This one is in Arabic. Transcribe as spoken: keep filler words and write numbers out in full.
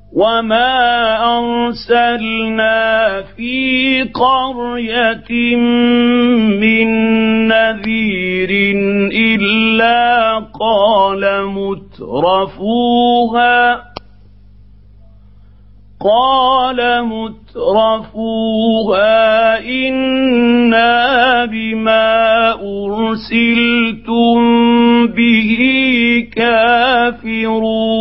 وما أرسلنا في قرية من نذير إلا قال مترفوها قال مترفوها إنا بما أرسلتم به كافرون